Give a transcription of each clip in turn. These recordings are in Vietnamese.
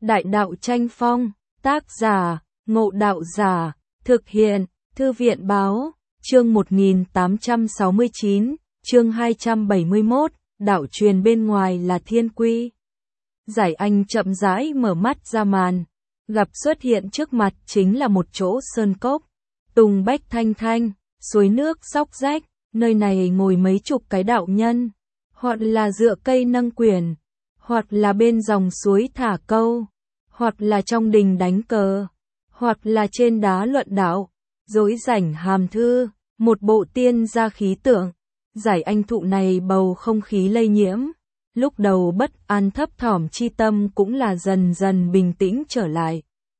Đại đạo tranh phong, tác giả, Ngộ Đạo Giả, thực hiện, Thư viện báo, chương 1869, chương 271, đạo truyền bên ngoài là thiên quy. Giải Anh chậm rãi mở mắt ra màn, gặp xuất hiện trước mặt chính là một chỗ sơn cốc, tùng bách thanh thanh, suối nước xóc rách, nơi này ngồi mấy chục cái đạo nhân, hoặc là dựa cây nâng quyền, hoặc là bên dòng suối thả câu, hoặc là trong đình đánh cờ, hoặc là trên đá luận đạo, dối rảnh hàm thư, một bộ tiên gia khí tượng. Giải Anh thụ này bầu không khí lây nhiễm, lúc đầu bất an thấp thỏm chi tâm cũng là dần dần bình tĩnh trở lại.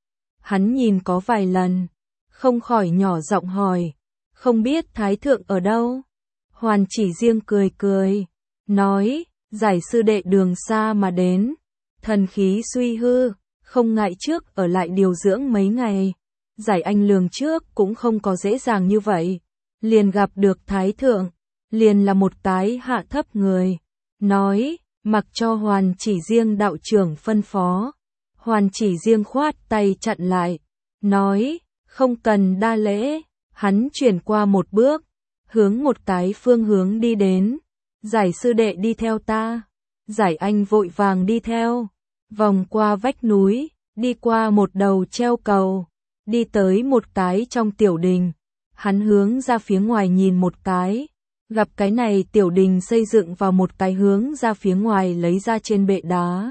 Hắn nhìn có vài lần, không khỏi nhỏ giọng hỏi, không biết Thái Thượng ở đâu? Hoàn Chỉ Riêng cười cười, nói, Giải sư đệ đường xa mà đến, thần khí suy hư, không ngại trước ở lại điều dưỡng mấy ngày. Giải Anh lường trước cũng không có dễ dàng như vậy, liền gặp được Thái Thượng, liền là một cái hạ thấp người, nói, mặc cho Hoàn Chỉ Riêng đạo trưởng phân phó. Hoàn Chỉ Riêng khoát tay chặn lại, nói, không cần đa lễ. Hắn chuyển qua một bước, hướng một cái phương hướng đi đến. Giải sư đệ đi theo ta. Giải Anh vội vàng đi theo, vòng qua vách núi, đi qua một đầu treo cầu, đi tới một cái trong tiểu đình. Hắn hướng ra phía ngoài nhìn một cái, gặp cái này tiểu đình xây dựng vào một cái hướng ra phía ngoài lấy ra trên bệ đá.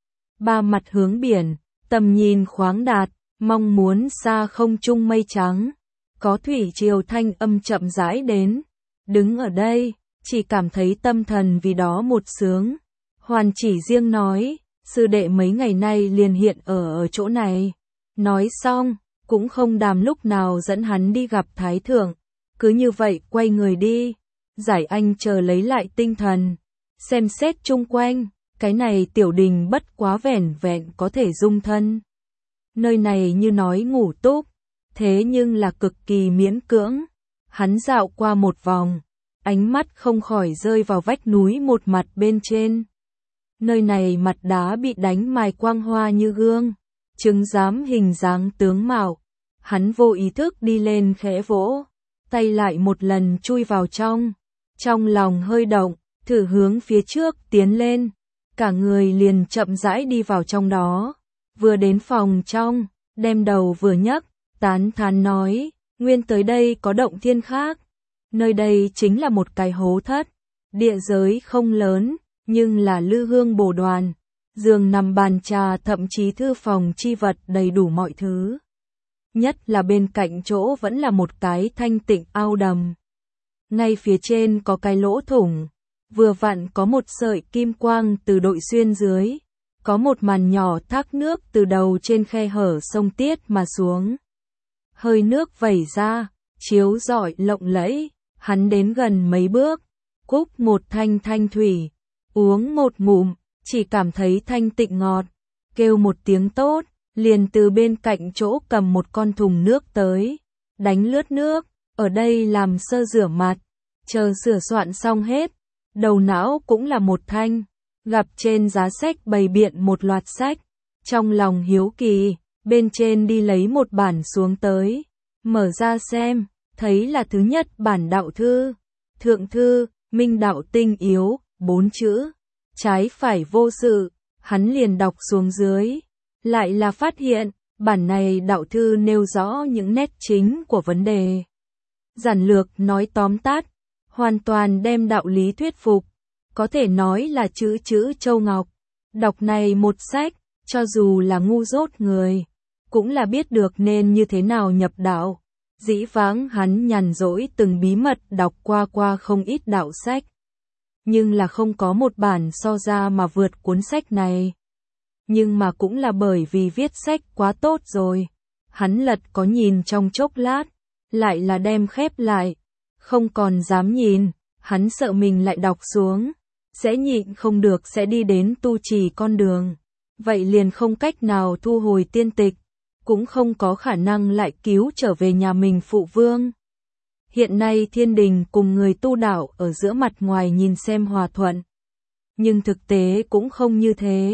Ba mặt hướng biển, tầm nhìn khoáng đạt, mong muốn xa không trung mây trắng. Có thủy triều thanh âm chậm rãi đến, đứng ở đây, chỉ cảm thấy tâm thần vì đó một sướng. Hoàn Chỉ Riêng nói, sư đệ mấy ngày nay liền hiện ở chỗ này. Nói xong, cũng không đàm lúc nào dẫn hắn đi gặp Thái Thượng, cứ như vậy quay người đi. Giải Anh chờ lấy lại tinh thần, xem xét chung quanh, cái này tiểu đình bất quá vẻn vẹn có thể dung thân. Nơi này như nói ngủ túc, thế nhưng là cực kỳ miễn cưỡng. Hắn dạo qua một vòng, ánh mắt không khỏi rơi vào vách núi một mặt bên trên. Nơi này mặt đá bị đánh mài quang hoa như gương, chứng giám hình dáng tướng mạo. Hắn vô ý thức đi lên khẽ vỗ, tay lại một lần chui vào trong lòng hơi động, thử hướng phía trước tiến lên, cả người liền chậm rãi đi vào trong đó. Vừa đến phòng trong, đem đầu vừa nhấc, tán thán nói, nguyên tới đây có động thiên khác. Nơi đây chính là một cái hố thất, địa giới không lớn, nhưng là lư hương bồ đoàn, giường nằm bàn trà thậm chí thư phòng chi vật đầy đủ mọi thứ. Nhất là bên cạnh chỗ vẫn là một cái thanh tịnh ao đầm. Ngay phía trên có cái lỗ thủng, vừa vặn có một sợi kim quang từ đội xuyên dưới, có một màn nhỏ thác nước từ đầu trên khe hở sông tiết mà xuống. Hơi nước vẩy ra, chiếu rọi lộng lẫy, hắn đến gần mấy bước, cúp một thanh thanh thủy, uống một ngụm, chỉ cảm thấy thanh tịnh ngọt, kêu một tiếng tốt, liền từ bên cạnh chỗ cầm một con thùng nước tới, đánh lướt nước, ở đây làm sơ rửa mặt, chờ sửa soạn xong hết, đầu não cũng là một thanh, gặp trên giá sách bày biện một loạt sách, trong lòng hiếu kỳ, bên trên đi lấy một bản xuống tới, mở ra xem, thấy là thứ nhất bản đạo thư, thượng thư, minh đạo tinh yếu, 4 chữ, trái phải vô sự, hắn liền đọc xuống dưới, lại là phát hiện, bản này đạo thư nêu rõ những nét chính của vấn đề. Giản lược nói tóm tắt, hoàn toàn đem đạo lý thuyết phục, có thể nói là chữ chữ châu ngọc. Đọc này một sách, cho dù là ngu dốt người, cũng là biết được nên như thế nào nhập đạo. Dĩ vãng hắn nhàn rỗi từng bí mật đọc qua không ít đạo sách, nhưng là không có một bản so ra mà vượt cuốn sách này. Nhưng mà cũng là bởi vì viết sách quá tốt rồi, hắn lật có nhìn trong chốc lát, lại là đem khép lại, không còn dám nhìn, hắn sợ mình lại đọc xuống, sẽ nhịn không được sẽ đi đến tu trì con đường, vậy liền không cách nào thu hồi tiên tịch, cũng không có khả năng lại cứu trở về nhà mình phụ vương. Hiện nay thiên đình cùng người tu đạo ở giữa mặt ngoài nhìn xem hòa thuận, nhưng thực tế cũng không như thế.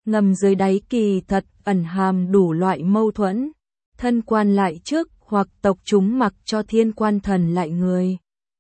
ngầm dưới đáy kỳ thật ẩn hàm đủ loại mâu thuẫn, thân quan lại trước hoặc tộc chúng mặc cho thiên quan thần lại người.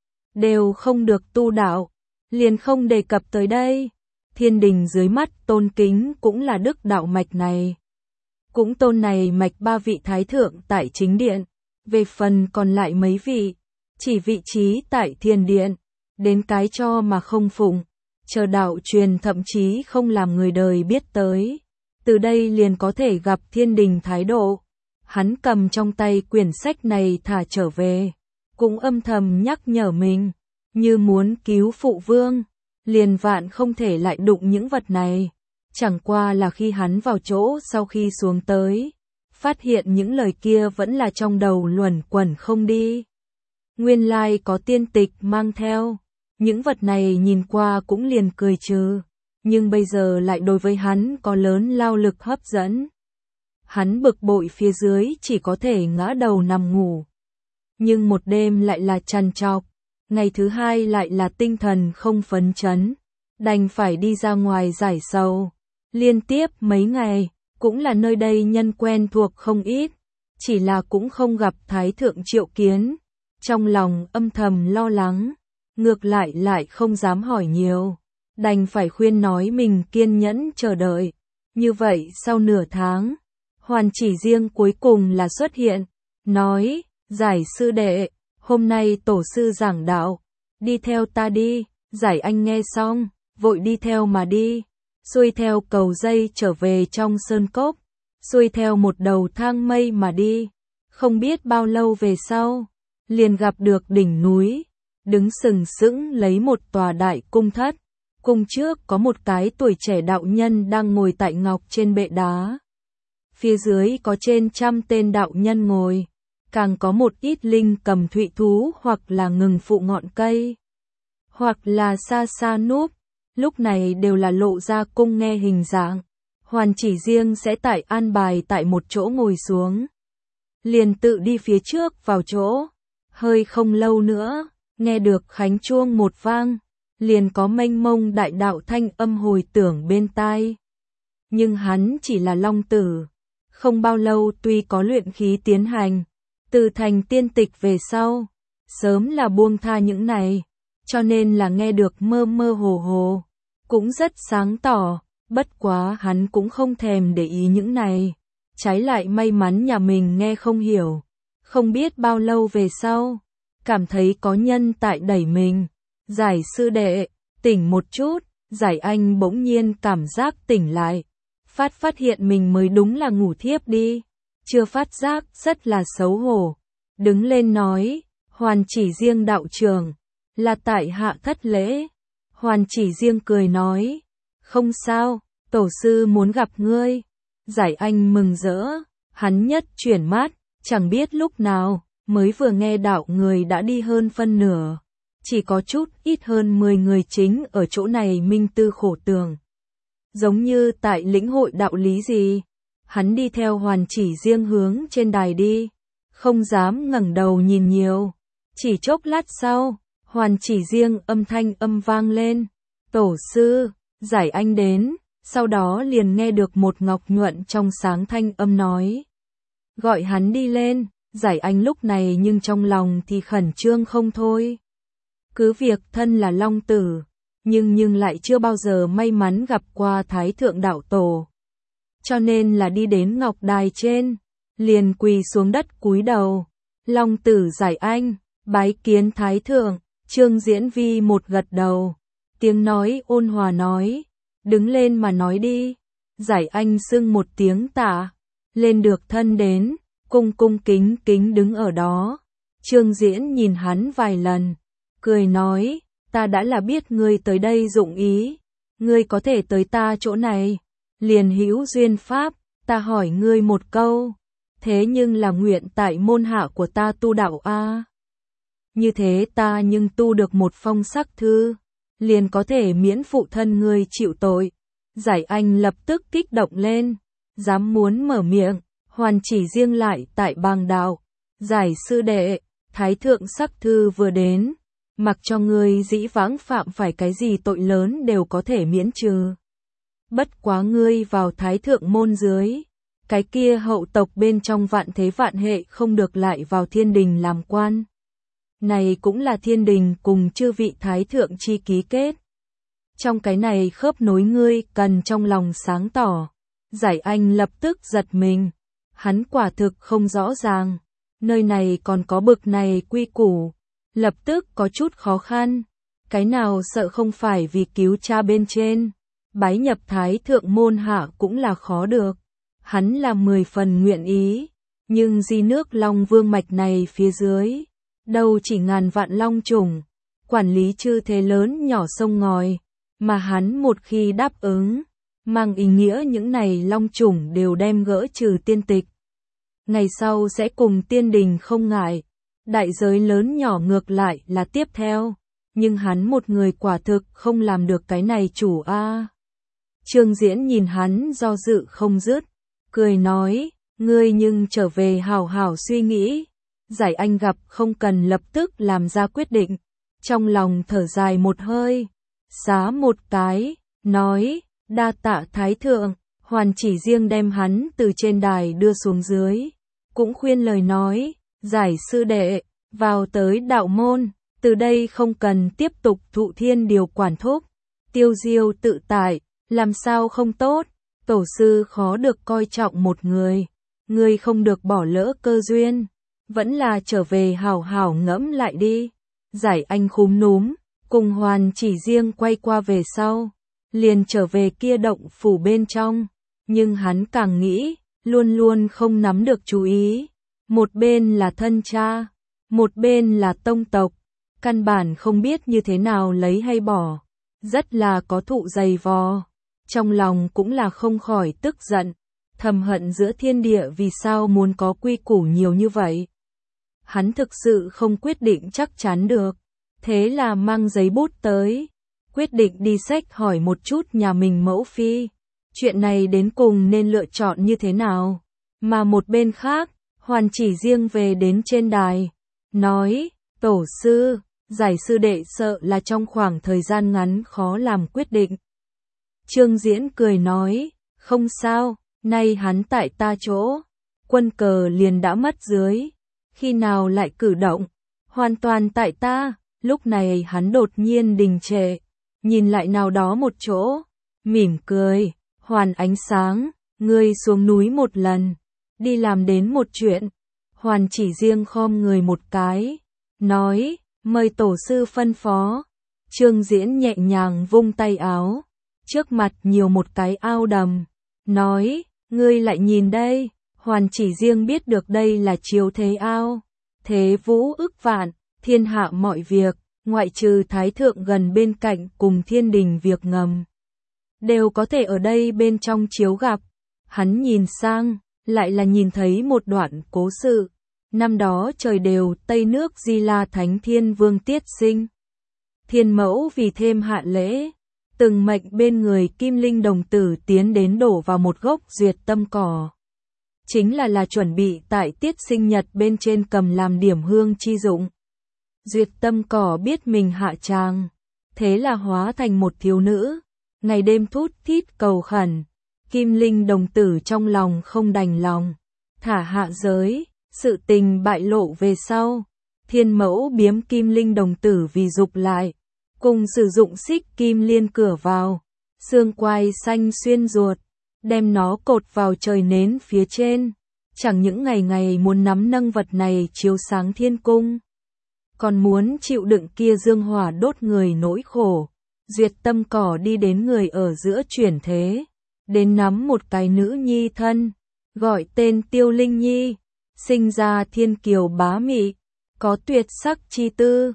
Đều không được tu đạo, liền không đề cập tới đây. Thiên đình dưới mắt tôn kính cũng là đức đạo mạch này. Cũng tôn này mạch 3 vị thái thượng tại chính điện, về phần còn lại mấy vị, chỉ vị trí tại thiên điện, đến cái cho mà không phụng, chờ đạo truyền thậm chí không làm người đời biết tới. Từ đây liền có thể gặp thiên đình thái độ. Hắn cầm trong tay quyển sách này thả trở về, cũng âm thầm nhắc nhở mình, như muốn cứu phụ vương, liền vạn không thể lại đụng những vật này. Chẳng qua là khi hắn vào chỗ sau khi xuống tới, phát hiện những lời kia vẫn là trong đầu luẩn quẩn không đi. Nguyên lai có tiên tịch mang theo, những vật này nhìn qua cũng liền cười trừ, nhưng bây giờ lại đối với hắn có lớn lao lực hấp dẫn. Hắn bực bội phía dưới chỉ có thể ngã đầu nằm ngủ. Nhưng một đêm lại là trằn trọc, ngày thứ hai lại là tinh thần không phấn chấn, đành phải đi ra ngoài giải sầu. Liên tiếp mấy ngày, cũng là nơi đây nhân quen thuộc không ít, chỉ là cũng không gặp Thái Thượng Triệu Kiến. Trong lòng âm thầm lo lắng, ngược lại không dám hỏi nhiều, đành phải khuyên nói mình kiên nhẫn chờ đợi. Như vậy sau nửa tháng, Hoàn Chỉ Riêng cuối cùng là xuất hiện, nói, Giải sư đệ, hôm nay tổ sư giảng đạo, đi theo ta đi. Giải Anh nghe xong, vội đi theo mà đi, xuôi theo cầu dây trở về trong sơn cốc, xuôi theo một đầu thang mây mà đi. Không biết bao lâu về sau, liền gặp được đỉnh núi, đứng sừng sững lấy một tòa đại cung thất. Cung trước có một cái tuổi trẻ đạo nhân đang ngồi tại ngọc trên bệ đá. Phía dưới có trên 100 tên đạo nhân ngồi, càng có một ít linh cầm thụy thú hoặc là ngừng phụ ngọn cây, hoặc là xa xa núp, lúc này đều là lộ ra cung nghe hình dạng. Hoàn Chỉ Riêng sẽ tại an bài tại một chỗ ngồi xuống, liền tự đi phía trước vào chỗ. Hơi không lâu nữa, nghe được khánh chuông một vang, liền có mênh mông đại đạo thanh âm hồi tưởng bên tai. Nhưng hắn chỉ là long tử, không bao lâu tuy có luyện khí tiến hành, từ thành tiên tịch về sau, sớm là buông tha những này, cho nên là nghe được mơ mơ hồ hồ, cũng rất sáng tỏ, bất quá hắn cũng không thèm để ý những này, trái lại may mắn nhà mình nghe không hiểu. Không biết bao lâu về sau, cảm thấy có nhân tại đẩy mình. Giải sư đệ, tỉnh một chút. Giải Anh bỗng nhiên cảm giác tỉnh lại, phát hiện mình mới đúng là ngủ thiếp đi, chưa phát giác rất là xấu hổ. Đứng lên nói, Hoàn Chỉ Riêng đạo trưởng, là tại hạ thất lễ. Hoàn Chỉ Riêng cười nói, không sao, tổ sư muốn gặp ngươi. Giải Anh mừng rỡ, hắn nhất chuyển mắt, chẳng biết lúc nào, mới vừa nghe đạo người đã đi hơn phân nửa. Chỉ có chút ít hơn 10 người chính ở chỗ này minh tư khổ tường. Giống như tại lĩnh hội đạo lý gì. Hắn đi theo Hoàn Chỉ Riêng hướng trên đài đi, không dám ngẩng đầu nhìn nhiều. Chỉ chốc lát sau, Hoàn Chỉ Riêng âm thanh vang lên, tổ sư. Giải Anh đến, sau đó liền nghe được một ngọc nhuận trong sáng thanh âm nói, gọi hắn đi lên. Giải Anh lúc này nhưng trong lòng thì khẩn trương không thôi. Cứ việc thân là long tử, nhưng lại chưa bao giờ may mắn gặp qua Thái Thượng đạo tổ. Cho nên là đi đến ngọc đài trên, liền quỳ xuống đất cúi đầu. Long tử Giải Anh, bái kiến Thái Thượng. Trương Diễn Vi một gật đầu, tiếng nói ôn hòa nói, đứng lên mà nói đi. Giải Anh xưng một tiếng tạ, lên được thân đến, cung kính đứng ở đó. Trương Diễn nhìn hắn vài lần, cười nói, ta đã là biết ngươi tới đây dụng ý, ngươi có thể tới ta chỗ này, liền hữu duyên pháp. Ta hỏi ngươi một câu, thế nhưng là nguyện tại môn hạ của ta tu đạo a. Như thế ta nhưng tu được một phong sắc thư, liền có thể miễn phụ thân ngươi chịu tội. Giải Anh lập tức kích động lên, dám muốn mở miệng. Hoàn Chỉ Riêng lại tại bàng đạo, Giải sư đệ, Thái Thượng sắc thư vừa đến, mặc cho ngươi dĩ vãng phạm phải cái gì tội lớn đều có thể miễn trừ. bất quá ngươi vào thái thượng môn dưới, cái kia hậu tộc bên trong vạn thế vạn hệ không được lại vào thiên đình làm quan. Này cũng là thiên đình cùng chư vị thái thượng chi ký kết. Trong cái này khớp nối ngươi cần trong lòng sáng tỏ. Giải Anh lập tức giật mình. Hắn quả thực không rõ ràng. Nơi này còn có bực này quy củ. Lập tức có chút khó khăn. Cái nào sợ không phải vì cứu cha bên trên. Bái nhập thái thượng môn hạ cũng là khó được. Hắn là 10 phần nguyện ý. Nhưng di nước Long Vương mạch này phía dưới. Đâu chỉ ngàn vạn long trùng. Quản lý chư thế lớn nhỏ sông ngòi. Mà hắn một khi đáp ứng. Mang ý nghĩa những này long trùng đều đem gỡ trừ tiên tịch. Ngày sau sẽ cùng tiên đình không ngại. Đại giới lớn nhỏ ngược lại là tiếp theo. Nhưng hắn một người quả thực không làm được cái này chủ a. Trương Diễn nhìn hắn do dự không dứt. Cười nói, ngươi nhưng trở về hảo hảo suy nghĩ. Giải Anh gặp không cần lập tức làm ra quyết định. Trong lòng thở dài một hơi. Xá một cái, nói, đa tạ thái thượng. Hoàn chỉ riêng đem hắn từ trên đài đưa xuống dưới. Cũng khuyên lời nói, giải sư đệ, vào tới đạo môn. Từ đây không cần tiếp tục thụ thiên điều quản thúc. Tiêu diêu tự tại, làm sao không tốt. Tổ sư khó được coi trọng một người. Người không được bỏ lỡ cơ duyên. Vẫn là trở về hảo hảo ngẫm lại đi. Giải Anh khúm núm, cùng Hoàn chỉ riêng quay qua về sau. Liền trở về kia động phủ bên trong. Nhưng hắn càng nghĩ, luôn luôn không nắm được chú ý. Một bên là thân cha, một bên là tông tộc. Căn bản không biết như thế nào lấy hay bỏ. Rất là có thụ dày vò. Trong lòng cũng là không khỏi tức giận. Thầm hận giữa thiên địa vì sao muốn có quy củ nhiều như vậy. Hắn thực sự không quyết định chắc chắn được. Thế là mang giấy bút tới. Quyết định đi xách hỏi một chút nhà mình mẫu phi. Chuyện này đến cùng nên lựa chọn như thế nào. Mà một bên khác, Hoàn chỉ riêng về đến trên đài. Nói, tổ sư, giải sư đệ sợ là trong khoảng thời gian ngắn khó làm quyết định. Trương Diễn cười nói, không sao, nay hắn tại ta chỗ. Quân cờ liền đã mất dưới. Khi nào lại cử động, hoàn toàn tại ta. Lúc này hắn đột nhiên đình trệ, nhìn lại nào đó một chỗ, mỉm cười, Hoàn ánh sáng, ngươi xuống núi một lần, đi làm đến một chuyện. Hoàn chỉ riêng khom người một cái, nói, mời tổ sư phân phó. Trương Diễn nhẹ nhàng vung tay áo, trước mặt nhiều một cái ao đầm, nói, ngươi lại nhìn đây. Hoàn chỉ riêng biết được đây là chiếu thế ao, thế vũ ức vạn, thiên hạ mọi việc, ngoại trừ thái thượng gần bên cạnh cùng thiên đình việc ngầm. Đều có thể ở đây bên trong chiếu gặp. Hắn nhìn sang, lại là nhìn thấy một đoạn cố sự. Năm đó trời đều Tây nước Di La Thánh Thiên Vương Tiết Sinh. Thiên mẫu vì thêm hạ lễ, từng mệnh bên người Kim Linh đồng tử tiến đến đổ vào một gốc duyệt tâm cỏ. Chính là chuẩn bị tại tiết sinh nhật bên trên cầm làm điểm hương chi dụng. Duyệt tâm cỏ biết mình hạ tràng, thế là hóa thành một thiếu nữ, ngày đêm thút thít cầu khẩn. Kim Linh đồng tử trong lòng không đành lòng, thả hạ giới, sự tình bại lộ về sau. Thiên mẫu biếm Kim Linh đồng tử vì dục lại, cùng sử dụng xích kim liên cửa vào, xương quai xanh xuyên ruột, đem nó cột vào trời nến phía trên. Chẳng những ngày ngày muốn nắm nâng vật này chiếu sáng thiên cung, còn muốn chịu đựng kia dương hỏa đốt người nỗi khổ. Duyệt tâm cỏ đi đến người ở giữa chuyển thế, đến nắm một cái nữ nhi thân, gọi tên Tiêu Linh Nhi, sinh ra thiên kiều bá mị, có tuyệt sắc chi tư.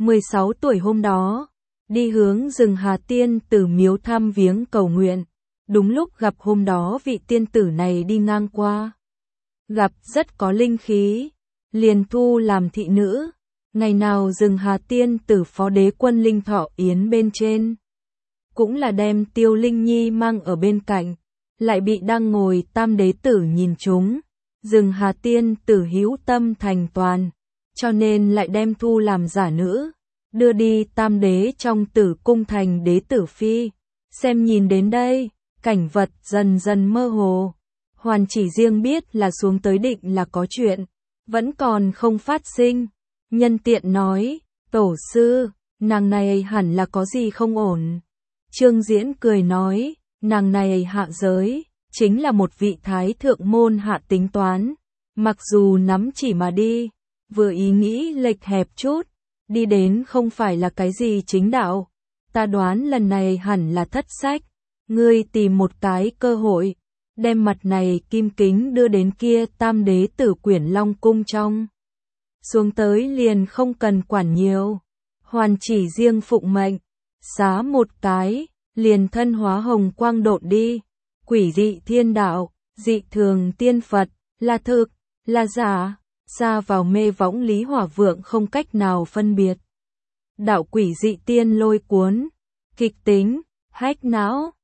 16 tuổi hôm đó, đi hướng rừng Hà Tiên Tử miếu thăm viếng cầu nguyện. Đúng lúc gặp hôm đó vị tiên tử này đi ngang qua. Gặp rất có linh khí, liền thu làm thị nữ. Ngày nào rừng Hà Tiên Tử phó đế quân Linh Thọ Yến bên trên, cũng là đem Tiêu Linh Nhi mang ở bên cạnh, lại bị đang ngồi Tam đế tử nhìn trúng. Rừng Hà Tiên Tử hữu tâm thành toàn, cho nên lại đem thu làm giả nữ, đưa đi Tam đế trong tử cung thành đế tử phi. Xem nhìn đến đây, cảnh vật dần dần mơ hồ. Hoàn chỉ riêng biết là xuống tới định là có chuyện, vẫn còn không phát sinh. Nhân tiện nói, tổ sư, nàng này hẳn là có gì không ổn. Trương Diễn cười nói, nàng này hạ giới, chính là một vị thái thượng môn hạ tính toán. Mặc dù nắm chỉ mà đi, vừa ý nghĩ lệch hẹp chút, đi đến không phải là cái gì chính đạo. Ta đoán lần này hẳn là thất sách, ngươi tìm một cái cơ hội, đem mặt này kim kính đưa đến kia Tam Đế Tử Quyển Long cung trong. Xuống tới liền không cần quản nhiều. Hoàn chỉ riêng phụng mệnh, xá một cái, liền thân hóa hồng quang độn đi. Quỷ dị thiên đạo, dị thường tiên Phật, là thực, là giả, xa vào mê võng Lý Hỏa Vượng không cách nào phân biệt. Đạo quỷ dị tiên lôi cuốn, kịch tính, hách não.